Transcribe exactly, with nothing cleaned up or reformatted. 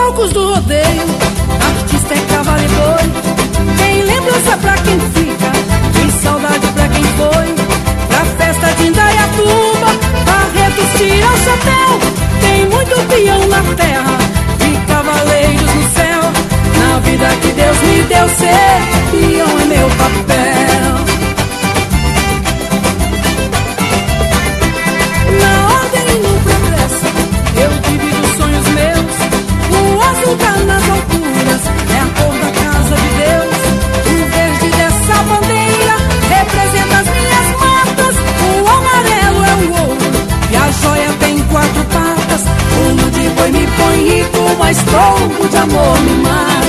palcos do rodeio, artista é cavalo e boi. Tem lembrança pra quem fica, tem saudade pra quem foi. Pra festa de Indaiatuba, Barretos tira o chapéu. Tem muito peão na terra e cavaleiros no céu. Na vida que Deus me deu, ser peão é meu papel. Na ordem e no progresso, eu divido sonhos meus. O azul tá nas alturas, é a cor da casa de Deus. O verde dessa bandeira representa as minhas matas. O amarelo é o ouro e a joia tem quatro patas. Fumo de boi me põe rico, mas tombo de amor me mata.